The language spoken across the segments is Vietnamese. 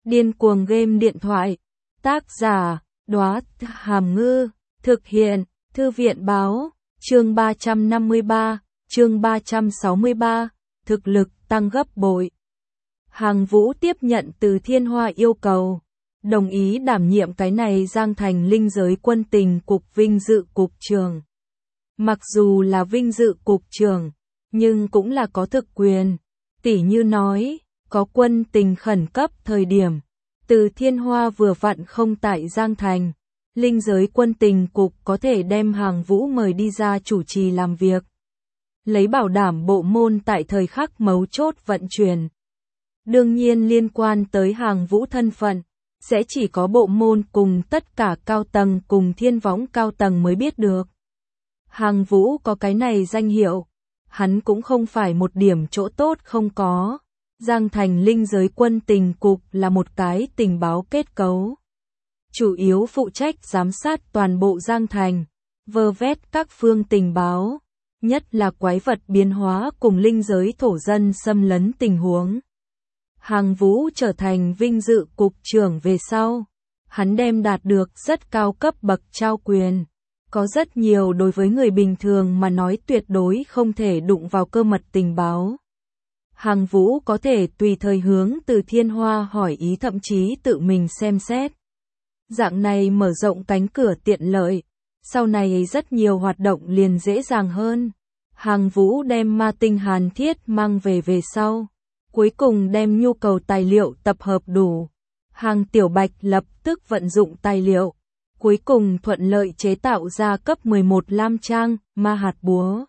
Điên cuồng game điện thoại. Tác giả, Đóa Hàm Ngư. Thực hiện, Thư viện báo. Chương 353, chương 363, thực lực tăng gấp bội. Hàng Vũ tiếp nhận từ Thiên Hoa yêu cầu, đồng ý đảm nhiệm cái này Giang Thành linh giới quân tình cục vinh dự cục trưởng. Mặc dù là vinh dự cục trưởng, nhưng cũng là có thực quyền. Tỉ như nói, có quân tình khẩn cấp thời điểm, từ Thiên Hoa vừa vặn không tại Giang Thành, linh giới quân tình cục có thể đem Hàng Vũ mời đi ra chủ trì làm việc, lấy bảo đảm bộ môn tại thời khắc mấu chốt vận chuyển. Đương nhiên liên quan tới Hàng Vũ thân phận, sẽ chỉ có bộ môn cùng tất cả cao tầng cùng Thiên Võng cao tầng mới biết được. Hàng Vũ có cái này danh hiệu, hắn cũng không phải một điểm chỗ tốt không có. Giang Thành linh giới quân tình cục là một cái tình báo kết cấu, chủ yếu phụ trách giám sát toàn bộ Giang Thành, vơ vét các phương tình báo, nhất là quái vật biến hóa cùng linh giới thổ dân xâm lấn tình huống. Hàng Vũ trở thành vinh dự cục trưởng về sau, hắn đem đạt được rất cao cấp bậc trao quyền, có rất nhiều đối với người bình thường mà nói tuyệt đối không thể đụng vào cơ mật tình báo. Hàng Vũ có thể tùy thời hướng từ Thiên Hoa hỏi ý, thậm chí tự mình xem xét. Dạng này mở rộng cánh cửa tiện lợi, sau này rất nhiều hoạt động liền dễ dàng hơn. Hàng Vũ đem ma tinh hàn thiết mang về sau, cuối cùng đem nhu cầu tài liệu tập hợp đủ. Hàng Tiểu Bạch lập tức vận dụng tài liệu, cuối cùng thuận lợi chế tạo ra cấp 11 lam trang, ma hạt búa.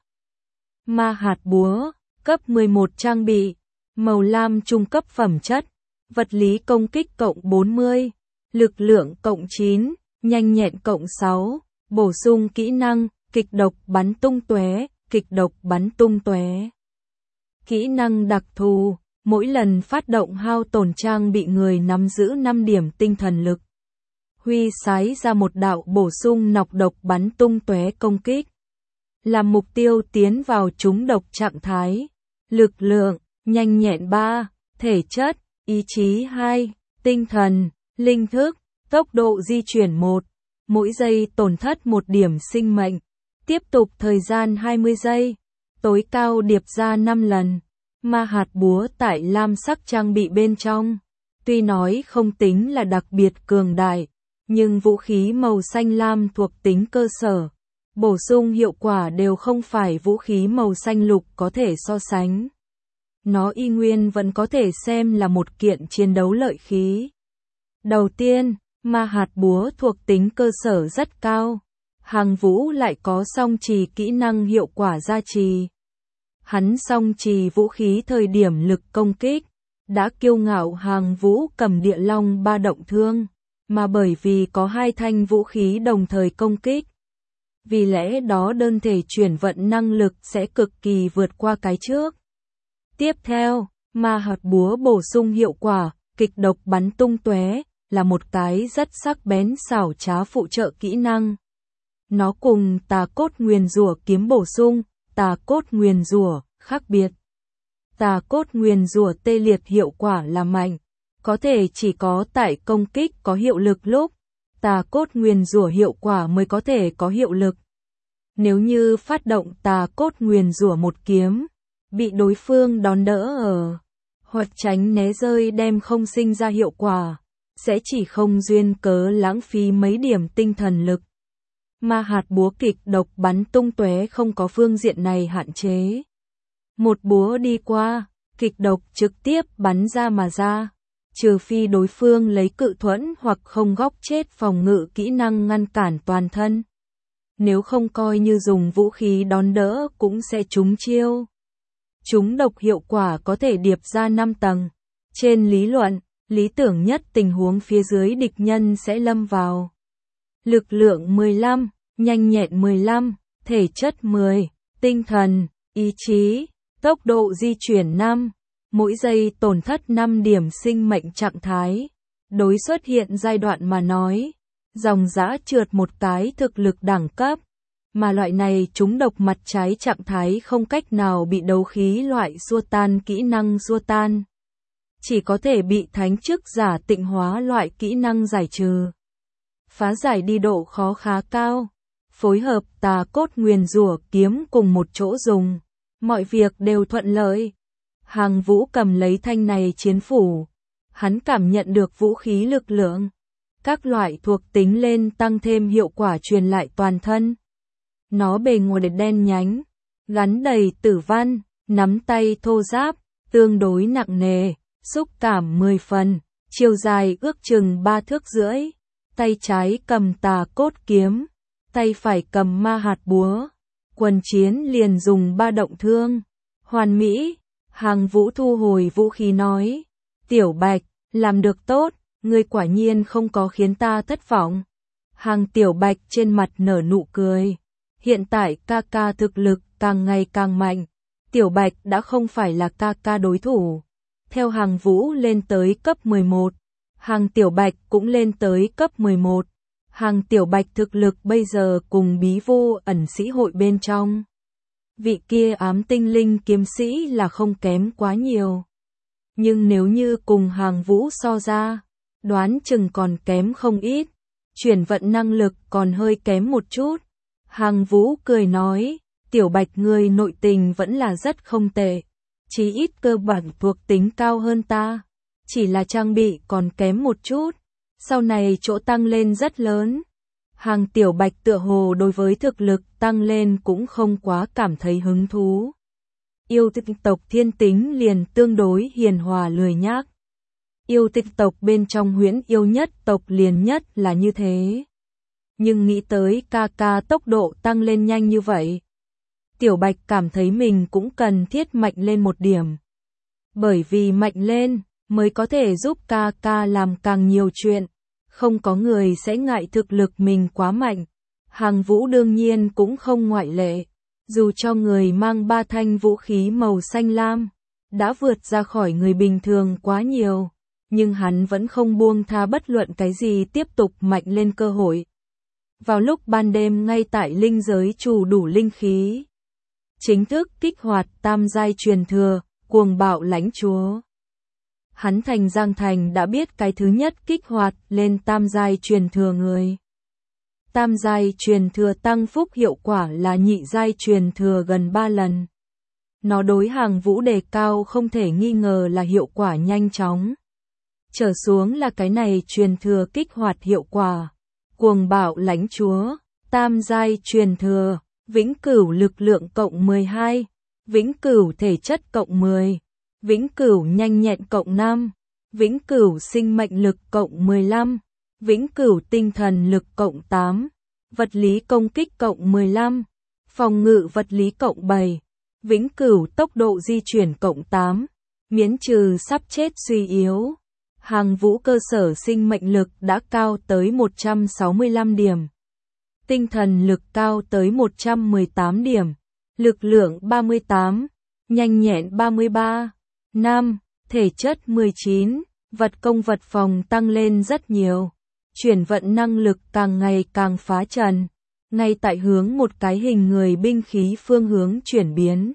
Ma hạt búa, cấp 11 trang bị, màu lam trung cấp phẩm chất, vật lý công kích cộng 40, lực lượng cộng 9, nhanh nhẹn cộng 6, bổ sung kỹ năng, kịch độc bắn tung tóe, kịch độc bắn tung tóe. Kỹ năng đặc thù, mỗi lần phát động hao tổn trang bị người nắm giữ 5 điểm tinh thần lực. Huy sái ra một đạo bổ sung nọc độc bắn tung tóe công kích, làm mục tiêu tiến vào trúng độc trạng thái. Lực lượng, nhanh nhẹn 3, thể chất, ý chí 2, tinh thần, linh thức, tốc độ di chuyển 1, mỗi giây tổn thất 1 điểm sinh mệnh, tiếp tục thời gian 20 giây, tối cao điệp ra 5 lần. Ma hạt búa tại lam sắc trang bị bên trong, tuy nói không tính là đặc biệt cường đại, nhưng vũ khí màu xanh lam thuộc tính cơ sở, bổ sung hiệu quả đều không phải vũ khí màu xanh lục có thể so sánh. Nó y nguyên vẫn có thể xem là một kiện chiến đấu lợi khí. Đầu tiên, ma hạt búa thuộc tính cơ sở rất cao, Hàng Vũ lại có song trì kỹ năng hiệu quả gia trì. Hắn song trì vũ khí thời điểm lực công kích, đã kiêu ngạo Hàng Vũ cầm địa long 3 động thương, mà bởi vì có 2 thanh vũ khí đồng thời công kích, vì lẽ đó đơn thể chuyển vận năng lực sẽ cực kỳ vượt qua cái trước. Tiếp theo, ma hạt búa bổ sung hiệu quả, kịch độc bắn tung tóe, là một cái rất sắc bén xảo trá phụ trợ kỹ năng. Nó cùng tà cốt nguyền rủa kiếm bổ sung, tà cốt nguyền rủa khác biệt. Tà cốt nguyền rủa tê liệt hiệu quả là mạnh, có thể chỉ có tại công kích có hiệu lực lúc, tà cốt nguyền rủa hiệu quả mới có thể có hiệu lực. Nếu như phát động tà cốt nguyền rủa một kiếm, bị đối phương đón đỡ ở, hoặc tránh né rơi đem không sinh ra hiệu quả, sẽ chỉ không duyên cớ lãng phí mấy điểm tinh thần lực. Ma hạt búa kịch độc bắn tung tóe không có phương diện này hạn chế. Một búa đi qua, kịch độc trực tiếp bắn ra mà ra, trừ phi đối phương lấy cự thuẫn hoặc không góc chết phòng ngự kỹ năng ngăn cản toàn thân. Nếu không coi như dùng vũ khí đón đỡ cũng sẽ trúng chiêu. Trúng độc hiệu quả có thể điệp ra 5 tầng. Trên lý luận, lý tưởng nhất tình huống phía dưới địch nhân sẽ lâm vào. Lực lượng 15, nhanh nhẹn 15, thể chất 10, tinh thần, ý chí, tốc độ di chuyển 5, mỗi giây tổn thất 5 điểm sinh mệnh trạng thái. Đối xuất hiện giai đoạn mà nói, dòng dã trượt một cái thực lực đẳng cấp, mà loại này trúng độc mặt trái trạng thái không cách nào bị đấu khí loại xua tan kỹ năng xua tan. chỉ có thể bị thánh chức giả tịnh hóa loại kỹ năng giải trừ. Phá giải đi độ khó khá cao, phối hợp tà cốt nguyền rủa kiếm cùng một chỗ dùng, mọi việc đều thuận lợi. Hàng Vũ cầm lấy thanh này chiến phủ, hắn cảm nhận được vũ khí lực lượng, các loại thuộc tính lên tăng thêm hiệu quả truyền lại toàn thân. Nó bề ngoài đen nhánh, gắn đầy tử văn, nắm tay thô ráp, tương đối nặng nề, xúc cảm 10 phần, chiều dài ước chừng 3 thước rưỡi, tay trái cầm tà cốt kiếm, tay phải cầm ma hạt búa, quần chiến liền dùng 3 động thương. Hoàn mỹ, Hàng Vũ thu hồi vũ khí nói, Tiểu Bạch, làm được tốt, ngươi quả nhiên không có khiến ta thất vọng. Hàng Tiểu Bạch trên mặt nở nụ cười, hiện tại ca ca thực lực càng ngày càng mạnh, Tiểu Bạch đã không phải là ca ca đối thủ. Theo Hàng Vũ lên tới cấp 11, Hàng Tiểu Bạch cũng lên tới cấp 11. Hàng Tiểu Bạch thực lực bây giờ cùng bí vô ẩn sĩ hội bên trong. Vị kia ám tinh linh kiếm sĩ là không kém quá nhiều. Nhưng nếu như cùng Hàng Vũ so ra, đoán chừng còn kém không ít. Chuyển vận năng lực còn hơi kém một chút. Hàng Vũ cười nói, Tiểu Bạch ngươi nội tình vẫn là rất không tệ. Chí ít cơ bản thuộc tính cao hơn ta. Chỉ là trang bị còn kém một chút. Sau này chỗ tăng lên rất lớn. Hàng Tiểu Bạch tựa hồ đối với thực lực tăng lên cũng không quá cảm thấy hứng thú. Yêu tinh tộc thiên tính liền tương đối hiền hòa lười nhác. Yêu tinh tộc bên trong huyễn yêu nhất tộc liền nhất là như thế. Nhưng nghĩ tới ca ca tốc độ tăng lên nhanh như vậy. Tiểu Bạch cảm thấy mình cũng cần thiết mạnh lên một điểm. Bởi vì mạnh lên mới có thể giúp ca ca làm càng nhiều chuyện. Không có người sẽ ngại thực lực mình quá mạnh. Hàng Vũ đương nhiên cũng không ngoại lệ. Dù cho người mang 3 thanh vũ khí màu xanh lam, đã vượt ra khỏi người bình thường quá nhiều, nhưng hắn vẫn không buông tha bất luận cái gì tiếp tục mạnh lên cơ hội. Vào lúc ban đêm ngay tại linh giới chủ đủ linh khí, chính thức kích hoạt tam giai truyền thừa, cuồng bạo lãnh chúa. Hắn thành Giang Thành đã biết cái thứ nhất kích hoạt lên tam giai truyền thừa người. Tam giai truyền thừa tăng phúc hiệu quả là nhị giai truyền thừa gần 3 lần. Nó đối Hàng Vũ đề cao không thể nghi ngờ là hiệu quả nhanh chóng. Trở xuống là cái này truyền thừa kích hoạt hiệu quả. Cuồng bạo lãnh chúa, tam giai truyền thừa, vĩnh cửu lực lượng cộng 12, vĩnh cửu thể chất cộng 10. Vĩnh cửu nhanh nhẹn cộng 5, vĩnh cửu sinh mệnh lực cộng 15, vĩnh cửu tinh thần lực cộng 8, vật lý công kích cộng 15, phòng ngự vật lý cộng 7, vĩnh cửu tốc độ di chuyển cộng 8, miễn trừ sắp chết suy yếu. Hàng Vũ cơ sở sinh mệnh lực đã cao tới 165 điểm, tinh thần lực cao tới 118 điểm, lực lượng 38, nhanh nhẹn 33. 5. Thể chất 19, vật công vật phòng tăng lên rất nhiều. Chuyển vận năng lực càng ngày càng phá trần. Ngay tại hướng một cái hình người binh khí phương hướng chuyển biến.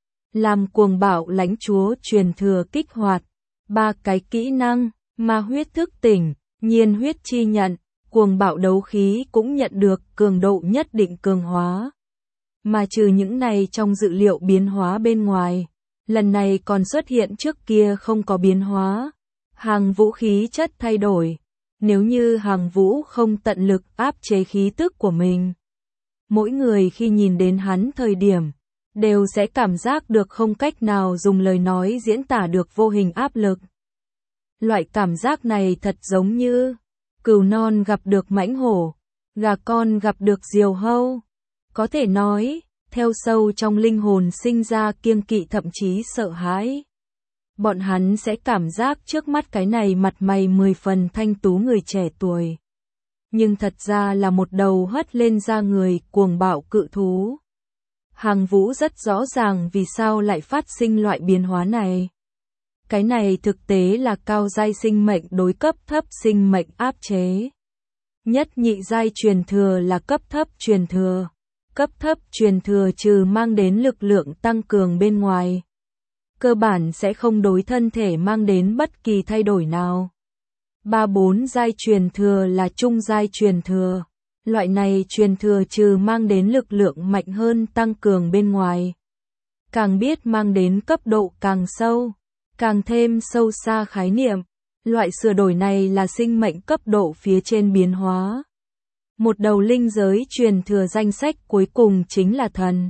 Làm cuồng bạo lãnh chúa truyền thừa kích hoạt. 3 cái kỹ năng, ma huyết thức tỉnh, nhiên huyết chi nhận, cuồng bạo đấu khí cũng nhận được cường độ nhất định cường hóa. Mà trừ những này trong dự liệu biến hóa bên ngoài. Lần này còn xuất hiện trước kia không có biến hóa. Hàng Vũ khí chất thay đổi. Nếu như Hàng Vũ không tận lực áp chế khí tức của mình, mỗi người khi nhìn đến hắn thời điểm, đều sẽ cảm giác được không cách nào dùng lời nói diễn tả được vô hình áp lực. Loại cảm giác này thật giống như cừu non gặp được mãnh hổ, gà con gặp được diều hâu. Có thể nói, theo sâu trong linh hồn sinh ra kiêng kỵ thậm chí sợ hãi. Bọn hắn sẽ cảm giác trước mắt cái này mặt mày 10 phần thanh tú người trẻ tuổi. Nhưng thật ra là một đầu hất lên da người cuồng bạo cự thú. Hàng Vũ rất rõ ràng vì sao lại phát sinh loại biến hóa này. Cái này thực tế là cao giai sinh mệnh đối cấp thấp sinh mệnh áp chế. Nhất nhị giai truyền thừa là cấp thấp truyền thừa. Cấp thấp truyền thừa trừ mang đến lực lượng tăng cường bên ngoài. cơ bản sẽ không đối thân thể mang đến bất kỳ thay đổi nào. 3-4 giai truyền thừa là trung giai truyền thừa. Loại này truyền thừa trừ mang đến lực lượng mạnh hơn tăng cường bên ngoài. Càng biết mang đến cấp độ càng sâu, càng thêm sâu xa khái niệm. Loại sửa đổi này là sinh mệnh cấp độ phía trên biến hóa. Một đầu linh giới truyền thừa danh sách cuối cùng chính là thần.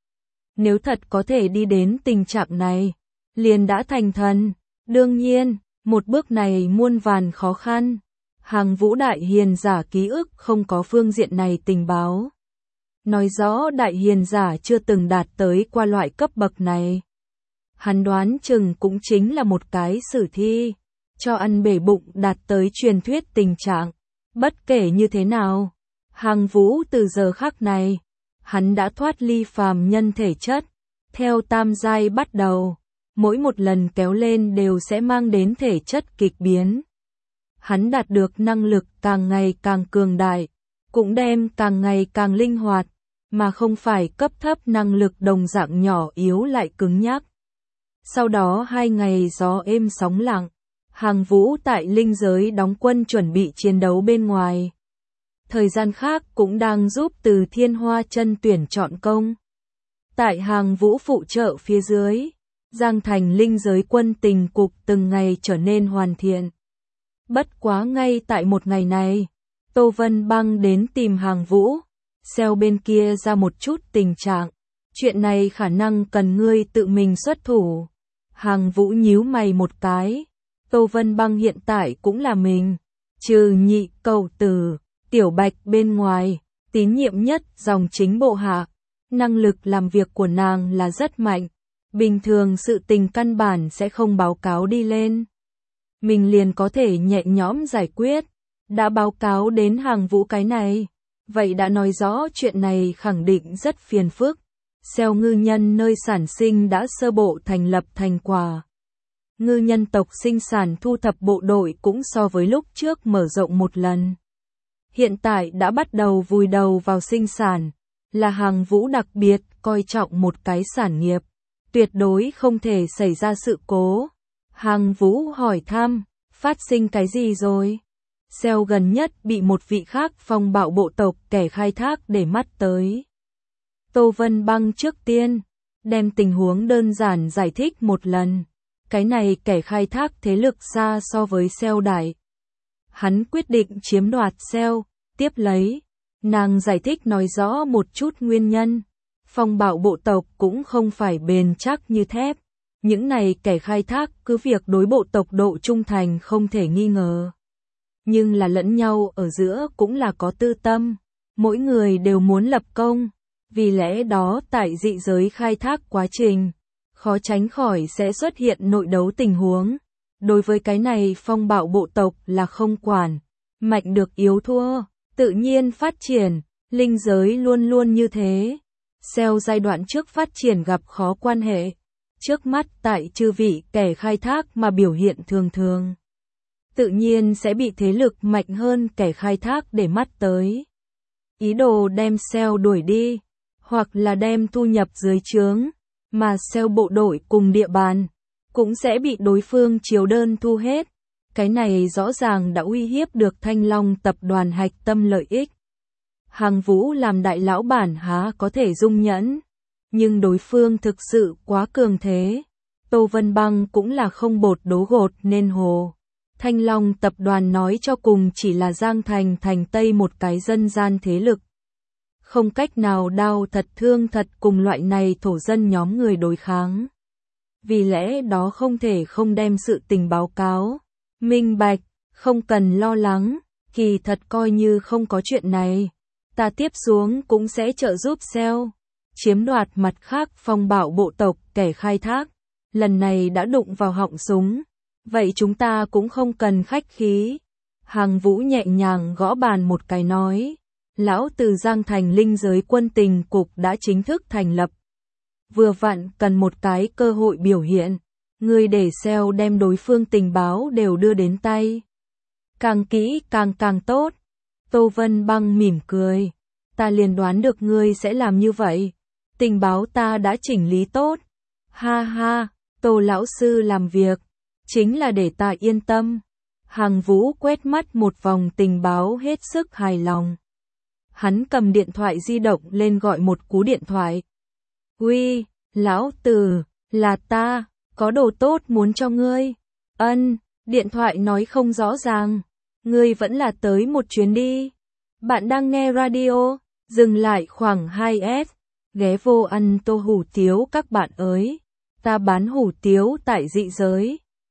Nếu thật có thể đi đến tình trạng này, liền đã thành thần. Đương nhiên, một bước này muôn vàn khó khăn. Hàng Vũ đại hiền giả ký ức không có phương diện này tình báo. Nói rõ đại hiền giả chưa từng đạt tới qua loại cấp bậc này. Hắn đoán chừng cũng chính là một cái sử thi, cho ăn bể bụng đạt tới truyền thuyết tình trạng. Bất kể như thế nào, Hàng Vũ từ giờ khắc này, hắn đã thoát ly phàm nhân thể chất. Theo tam giai bắt đầu, mỗi một lần kéo lên đều sẽ mang đến thể chất kịch biến. Hắn đạt được năng lực càng ngày càng cường đại, cũng đem càng ngày càng linh hoạt, mà không phải cấp thấp năng lực đồng dạng nhỏ yếu lại cứng nhắc. Sau đó 2 ngày gió êm sóng lặng, Hàng Vũ tại linh giới đóng quân chuẩn bị chiến đấu bên ngoài. Thời gian khác cũng đang giúp Từ Thiên Hoa Chân tuyển chọn công. Tại Hàng Vũ phụ trợ phía dưới, Giang Thành linh giới quân tình cục từng ngày trở nên hoàn thiện. Bất quá ngay tại một ngày này, Tô Vân Băng đến tìm Hàng Vũ, xeo bên kia ra một chút tình trạng. Chuyện này khả năng cần ngươi tự mình xuất thủ. Hàng Vũ nhíu mày một cái. Tô Vân Băng hiện tại cũng là mình. Trừ nhị cầu tử, tiểu bạch bên ngoài, tín nhiệm nhất dòng chính bộ hạ. Năng lực làm việc của nàng là rất mạnh. Bình thường sự tình căn bản sẽ không báo cáo đi lên. Mình liền có thể nhẹ nhõm giải quyết. Đã báo cáo đến Hàng Vũ cái này. Vậy đã nói rõ chuyện này khẳng định rất phiền phức. Xeo ngư nhân nơi sản sinh đã sơ bộ thành lập thành quả. Ngư nhân tộc sinh sản thu thập bộ đội cũng so với lúc trước mở rộng một lần. Hiện tại đã bắt đầu vùi đầu vào sinh sản. Là Hàng Vũ đặc biệt coi trọng một cái sản nghiệp. Tuyệt đối không thể xảy ra sự cố. Hàng Vũ hỏi thăm, phát sinh cái gì rồi? Xeo gần nhất bị một vị khác phong bạo bộ tộc kẻ khai thác để mắt tới. Tô Vân Băng trước tiên, đem tình huống đơn giản giải thích một lần. Cái này kẻ khai thác thế lực xa so với Xeo đại. Hắn quyết định chiếm đoạt Xeo, tiếp lấy. Nàng giải thích nói rõ một chút nguyên nhân. Phong bạo bộ tộc cũng không phải bền chắc như thép. Những này kẻ khai thác cứ việc đối bộ tộc độ trung thành không thể nghi ngờ. Nhưng là lẫn nhau ở giữa cũng là có tư tâm. Mỗi người đều muốn lập công. Vì lẽ đó tại dị giới khai thác quá trình, khó tránh khỏi sẽ xuất hiện nội đấu tình huống. Đối với cái này phong bạo bộ tộc là không quản. Mạnh được yếu thua, tự nhiên phát triển. Linh giới luôn luôn như thế. Xeo giai đoạn trước phát triển gặp khó quan hệ. Trước mắt tại chư vị kẻ khai thác mà biểu hiện thường thường. Tự nhiên sẽ bị thế lực mạnh hơn kẻ khai thác để mắt tới. Ý đồ đem Xeo đuổi đi, hoặc là đem thu nhập dưới trướng, mà Xeo bộ đội cùng địa bàn, cũng sẽ bị đối phương chiếu đơn thu hết. Cái này rõ ràng đã uy hiếp được Thanh Long tập đoàn hạch tâm lợi ích. Hàng Vũ làm đại lão bản há có thể dung nhẫn, nhưng đối phương thực sự quá cường thế. Tô Vân Băng cũng là không bột đố gột nên hồ. Thanh Long tập đoàn nói cho cùng chỉ là Giang Thành thành Tây một cái dân gian thế lực. Không cách nào đau thật thương thật cùng loại này thổ dân nhóm người đối kháng. Vì lẽ đó không thể không đem sự tình báo cáo. Minh bạch, không cần lo lắng, kỳ thật coi như không có chuyện này. Ta tiếp xuống cũng sẽ trợ giúp Xeo. Chiếm đoạt mặt khác phong bạo bộ tộc kẻ khai thác. Lần này đã đụng vào họng súng. Vậy chúng ta cũng không cần khách khí. Hàng Vũ nhẹ nhàng gõ bàn một cái nói. Lão từ Giang Thành linh giới quân tình cục đã chính thức thành lập. Vừa vặn cần một cái cơ hội biểu hiện. Người để Xeo đem đối phương tình báo đều đưa đến tay. Càng kỹ càng tốt. Tô Vân Băng mỉm cười. Ta liền đoán được ngươi sẽ làm như vậy. Tình báo ta đã chỉnh lý tốt. Ha ha, Tô lão sư làm việc, chính là để ta yên tâm. Hàng Vũ quét mắt một vòng tình báo hết sức hài lòng. Hắn cầm điện thoại di động lên gọi một cú điện thoại. Uy, lão tử, là ta, có đồ tốt muốn cho ngươi. Ân, điện thoại nói không rõ ràng. Ngươi vẫn là tới một chuyến đi. Bạn đang nghe radio, dừng lại khoảng 2S. Ghé vô ăn tô hủ tiếu các bạn ơi. Ta bán hủ tiếu tại dị giới.